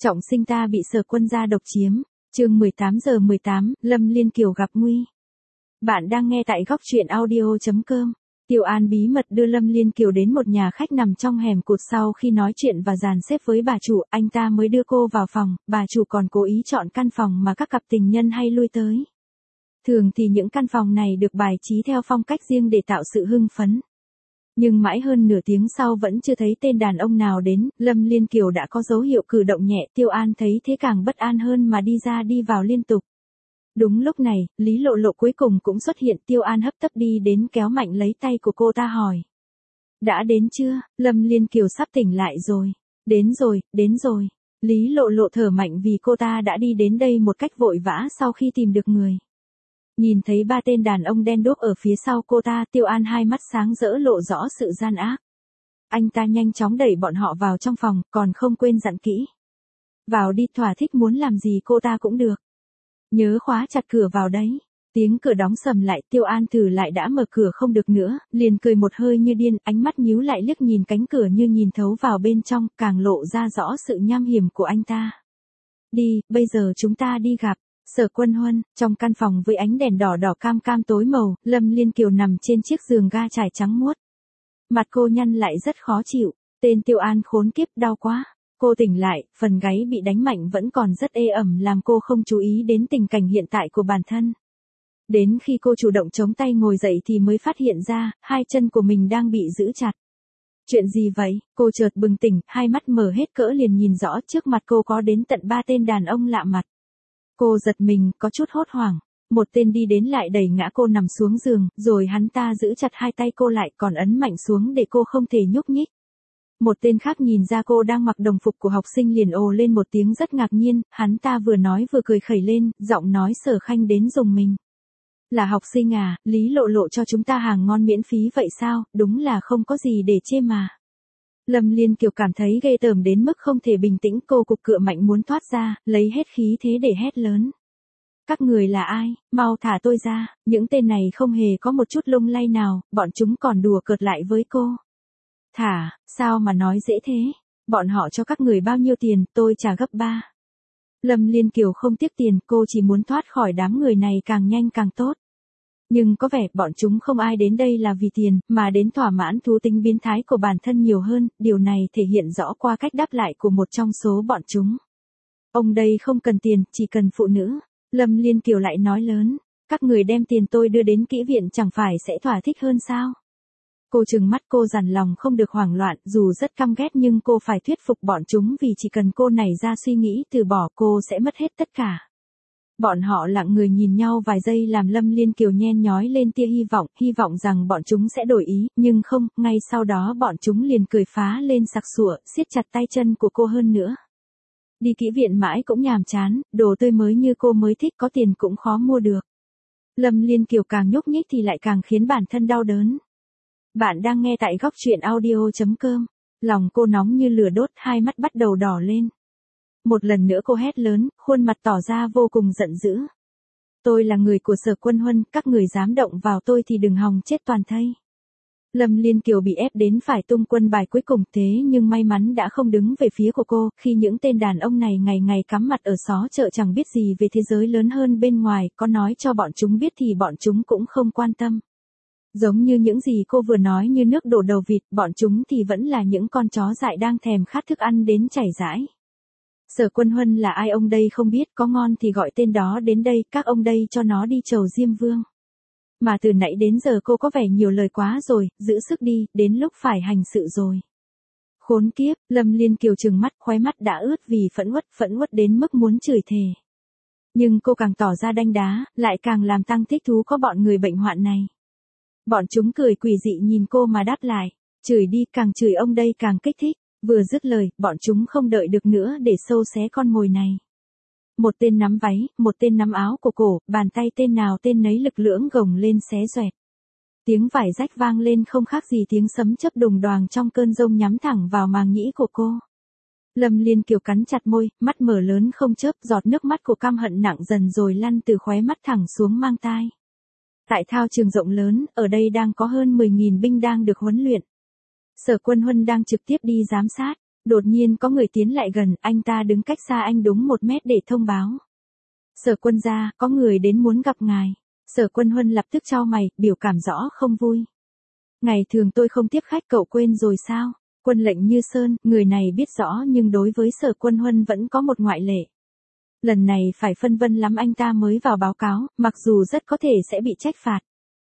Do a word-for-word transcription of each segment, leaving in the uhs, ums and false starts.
Trọng sinh ta bị Sở Quân gia độc chiếm. Chương mười tám giờ mười tám, Lâm Liên Kiều gặp nguy. Bạn đang nghe tại góc truyện audio chấm com. Tiểu An bí mật đưa Lâm Liên Kiều đến một nhà khách nằm trong hẻm cụt, sau khi nói chuyện và dàn xếp với bà chủ, anh ta mới đưa cô vào phòng. Bà chủ còn cố ý chọn căn phòng mà các cặp tình nhân hay lui tới. Thường thì những căn phòng này được bài trí theo phong cách riêng để tạo sự hưng phấn. Nhưng mãi hơn nửa tiếng sau vẫn chưa thấy tên đàn ông nào đến, Lâm Liên Kiều đã có dấu hiệu cử động nhẹ. Tiêu An thấy thế càng bất an hơn mà đi ra đi vào liên tục. Đúng lúc này, Lý Lộ Lộ cuối cùng cũng xuất hiện. Tiêu An hấp tấp đi đến kéo mạnh lấy tay của cô ta hỏi. Đã đến chưa? Lâm Liên Kiều sắp tỉnh lại rồi. Đến rồi, đến rồi. Lý Lộ Lộ thở mạnh vì cô ta đã đi đến đây một cách vội vã sau khi tìm được người. Nhìn thấy ba tên đàn ông đen đuốc ở phía sau cô ta, Tiêu An hai mắt sáng rỡ lộ rõ sự gian ác. Anh ta nhanh chóng đẩy bọn họ vào trong phòng, còn không quên dặn kỹ. Vào đi, thỏa thích muốn làm gì cô ta cũng được. Nhớ khóa chặt cửa vào đấy. Tiếng cửa đóng sầm lại, Tiêu An thử lại đã mở cửa không được nữa, liền cười một hơi như điên, ánh mắt nhíu lại liếc nhìn cánh cửa như nhìn thấu vào bên trong, càng lộ ra rõ sự nham hiểm của anh ta. Đi, bây giờ chúng ta đi gặp Sở Quân Huân. Trong căn phòng với ánh đèn đỏ đỏ cam cam tối màu, Lâm Liên Kiều nằm trên chiếc giường ga trải trắng muốt. Mặt cô nhăn lại rất khó chịu. Tên Tiêu An khốn kiếp, đau quá. Cô tỉnh lại, phần gáy bị đánh mạnh vẫn còn rất ê ẩm làm cô không chú ý đến tình cảnh hiện tại của bản thân. Đến khi cô chủ động chống tay ngồi dậy thì mới phát hiện ra, hai chân của mình đang bị giữ chặt. Chuyện gì vậy? Cô chợt bừng tỉnh, hai mắt mở hết cỡ liền nhìn rõ trước mặt cô có đến tận ba tên đàn ông lạ mặt. Cô giật mình, có chút hốt hoảng. Một tên đi đến lại đẩy ngã cô nằm xuống giường, rồi hắn ta giữ chặt hai tay cô lại còn ấn mạnh xuống để cô không thể nhúc nhích. Một tên khác nhìn ra cô đang mặc đồng phục của học sinh liền ồ lên một tiếng rất ngạc nhiên, hắn ta vừa nói vừa cười khẩy lên, giọng nói Sở Khanh đến dùng mình. Là học sinh à, Lý Lộ Lộ cho chúng ta hàng ngon miễn phí vậy sao, đúng là không có gì để chê mà. Lâm Liên Kiều cảm thấy ghê tởm đến mức không thể bình tĩnh, cô cục cựa mạnh muốn thoát ra, lấy hết khí thế để hét lớn. Các người là ai, mau thả tôi ra, những tên này không hề có một chút lung lay nào, bọn chúng còn đùa cợt lại với cô. Thả, sao mà nói dễ thế, bọn họ cho các người bao nhiêu tiền, tôi trả gấp ba. Lâm Liên Kiều không tiếc tiền, cô chỉ muốn thoát khỏi đám người này càng nhanh càng tốt. Nhưng có vẻ bọn chúng không ai đến đây là vì tiền, mà đến thỏa mãn thú tính biến thái của bản thân nhiều hơn, điều này thể hiện rõ qua cách đáp lại của một trong số bọn chúng. Ông đây không cần tiền, chỉ cần phụ nữ. Lâm Liên Kiều lại nói lớn, các người đem tiền tôi đưa đến kỹ viện chẳng phải sẽ thỏa thích hơn sao? Cô trừng mắt, cô dằn lòng không được hoảng loạn, dù rất căm ghét nhưng cô phải thuyết phục bọn chúng vì chỉ cần cô nảy ra suy nghĩ từ bỏ cô sẽ mất hết tất cả. Bọn họ lặng người nhìn nhau vài giây làm Lâm Liên Kiều nhen nhói lên tia hy vọng, hy vọng rằng bọn chúng sẽ đổi ý, nhưng không, ngay sau đó bọn chúng liền cười phá lên sặc sụa, siết chặt tay chân của cô hơn nữa. Đi kỹ viện mãi cũng nhàm chán, đồ tươi mới như cô mới thích có tiền cũng khó mua được. Lâm Liên Kiều càng nhúc nhích thì lại càng khiến bản thân đau đớn. Bạn đang nghe tại góc truyện audio chấm com. Lòng cô nóng như lửa đốt, hai mắt bắt đầu đỏ lên. Một lần nữa cô hét lớn, khuôn mặt tỏ ra vô cùng giận dữ. Tôi là người của Sở Quân Huân, các người dám động vào tôi thì đừng hòng chết toàn thây. Lâm Liên Kiều bị ép đến phải tung quân bài cuối cùng, thế nhưng may mắn đã không đứng về phía của cô, khi những tên đàn ông này ngày ngày cắm mặt ở xó chợ chẳng biết gì về thế giới lớn hơn bên ngoài, có nói cho bọn chúng biết thì bọn chúng cũng không quan tâm. Giống như những gì cô vừa nói như nước đổ đầu vịt, bọn chúng thì vẫn là những con chó dại đang thèm khát thức ăn đến chảy rãi. Sở Quân Huân là ai ông đây không biết, có ngon thì gọi tên đó đến đây, các ông đây cho nó đi chầu Diêm Vương. Mà từ nãy đến giờ cô có vẻ nhiều lời quá rồi, giữ sức đi, đến lúc phải hành sự rồi. Khốn kiếp, Lâm Liên Kiều trừng mắt, khóe mắt đã ướt vì phẫn uất, phẫn uất đến mức muốn chửi thề. Nhưng cô càng tỏ ra đanh đá, lại càng làm tăng thích thú có bọn người bệnh hoạn này. Bọn chúng cười quỷ dị nhìn cô mà đáp lại, chửi đi, càng chửi ông đây càng kích thích. Vừa dứt lời, bọn chúng không đợi được nữa để xâu xé con mồi này. Một tên nắm váy, một tên nắm áo của cổ, bàn tay tên nào tên nấy lực lưỡng gồng lên xé xoẹt. Tiếng vải rách vang lên không khác gì tiếng sấm chớp đùng đoàng trong cơn giông nhắm thẳng vào màng nhĩ của cô. Lâm Liên Kiều cắn chặt môi, mắt mở lớn không chớp, giọt nước mắt của căm hận nặng dần rồi lăn từ khóe mắt thẳng xuống mang tai. Tại thao trường rộng lớn, ở đây đang có hơn mười nghìn binh đang được huấn luyện. Sở Quân Huân đang trực tiếp đi giám sát. Đột nhiên có người tiến lại gần, anh ta đứng cách xa anh đúng một mét để thông báo. Sở Quân gia, có người đến muốn gặp ngài. Sở Quân Huân lập tức chau mày, biểu cảm rõ không vui. Ngày thường tôi không tiếp khách, cậu quên rồi sao? Quân Lệnh Như Sơn, người này biết rõ nhưng đối với Sở Quân Huân vẫn có một ngoại lệ. Lần này phải phân vân lắm anh ta mới vào báo cáo, mặc dù rất có thể sẽ bị trách phạt.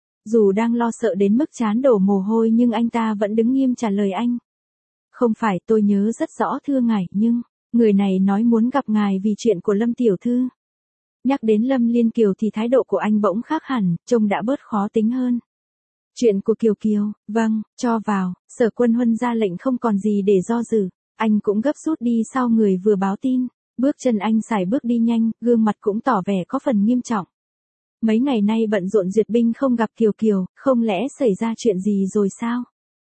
Dù đang lo sợ đến mức trán đổ mồ hôi nhưng anh ta vẫn đứng nghiêm trả lời anh. Không phải, tôi nhớ rất rõ thưa ngài, nhưng, người này nói muốn gặp ngài vì chuyện của Lâm tiểu thư. Nhắc đến Lâm Liên Kiều thì thái độ của anh bỗng khác hẳn, trông đã bớt khó tính hơn. Chuyện của Kiều Kiều, vâng, cho vào. Sở Quân Huân ra lệnh không còn gì để do dự, anh cũng gấp rút đi sau người vừa báo tin. Bước chân anh sải bước đi nhanh, gương mặt cũng tỏ vẻ có phần nghiêm trọng. Mấy ngày nay bận rộn duyệt binh không gặp Kiều Kiều, không lẽ xảy ra chuyện gì rồi sao?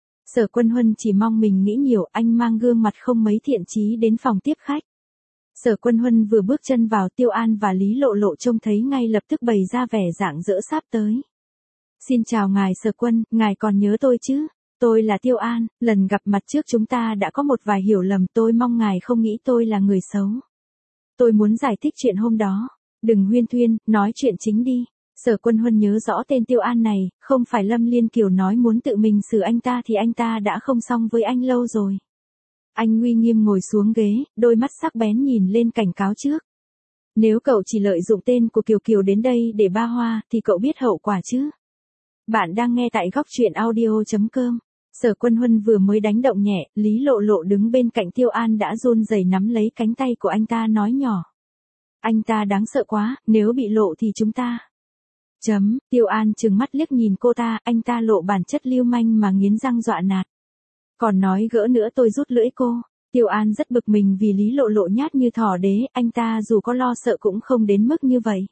Sở Quân Huân chỉ mong mình nghĩ nhiều, anh mang gương mặt không mấy thiện chí đến phòng tiếp khách. Sở Quân Huân vừa bước chân vào, Tiêu An và Lý Lộ Lộ trông thấy ngay lập tức bày ra vẻ rạng rỡ sắp tới. Xin chào ngài Sở Quân, ngài còn nhớ tôi chứ? Tôi là Tiêu An, lần gặp mặt trước chúng ta đã có một vài hiểu lầm, tôi mong ngài không nghĩ tôi là người xấu. Tôi muốn giải thích chuyện hôm đó. Đừng huyên thuyên, nói chuyện chính đi. Sở Quân Huân nhớ rõ tên Tiêu An này, không phải Lâm Liên Kiều nói muốn tự mình xử anh ta thì anh ta đã không xong với anh lâu rồi. Anh uy nghiêm ngồi xuống ghế, đôi mắt sắc bén nhìn lên cảnh cáo trước. Nếu cậu chỉ lợi dụng tên của Kiều Kiều đến đây để ba hoa, thì cậu biết hậu quả chứ? Bạn đang nghe tại góc truyện audio chấm com. Sở Quân Huân vừa mới đánh động nhẹ, Lý Lộ Lộ đứng bên cạnh Tiêu An đã run rẩy nắm lấy cánh tay của anh ta nói nhỏ. Anh ta đáng sợ quá, nếu bị lộ thì chúng ta. Chấm, Tiêu An trừng mắt liếc nhìn cô ta, anh ta lộ bản chất lưu manh mà nghiến răng dọa nạt. Còn nói gỡ nữa tôi rút lưỡi cô. Tiêu An rất bực mình vì Lý Lộ Lộ nhát như thỏ đế, anh ta dù có lo sợ cũng không đến mức như vậy.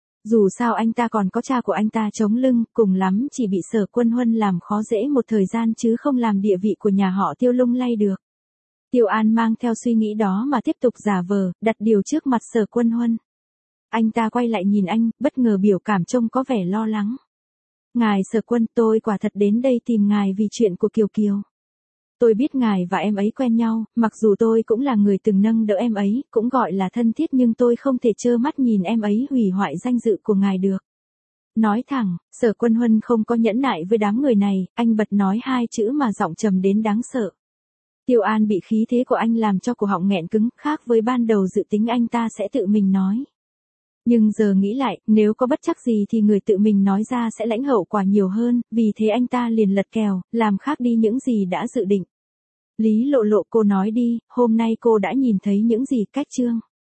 Dù sao anh ta còn có cha của anh ta chống lưng, cùng lắm chỉ bị Sở Quân Huân làm khó dễ một thời gian chứ không làm địa vị của nhà họ Tiêu lung lay được. Tiêu An mang theo suy nghĩ đó mà tiếp tục giả vờ, đặt điều trước mặt Sở Quân Huân. Anh ta quay lại nhìn anh, bất ngờ biểu cảm trông có vẻ lo lắng. Ngài Sở Quân, tôi quả thật đến đây tìm ngài vì chuyện của Kiều Kiều. Tôi biết ngài và em ấy quen nhau, mặc dù tôi cũng là người từng nâng đỡ em ấy, cũng gọi là thân thiết nhưng tôi không thể trơ mắt nhìn em ấy hủy hoại danh dự của ngài được. Nói thẳng, Sở Quân Huân không có nhẫn nại với đám người này, anh bật nói hai chữ mà giọng trầm đến đáng sợ. Tiêu An bị khí thế của anh làm cho cổ họng nghẹn cứng, khác với ban đầu dự tính anh ta sẽ tự mình nói. Nhưng giờ nghĩ lại, nếu có bất chắc gì thì người tự mình nói ra sẽ lãnh hậu quả nhiều hơn, vì thế anh ta liền lật kèo, làm khác đi những gì đã dự định. Lý Lộ Lộ, cô nói đi, hôm nay cô đã nhìn thấy những gì? Cách chương.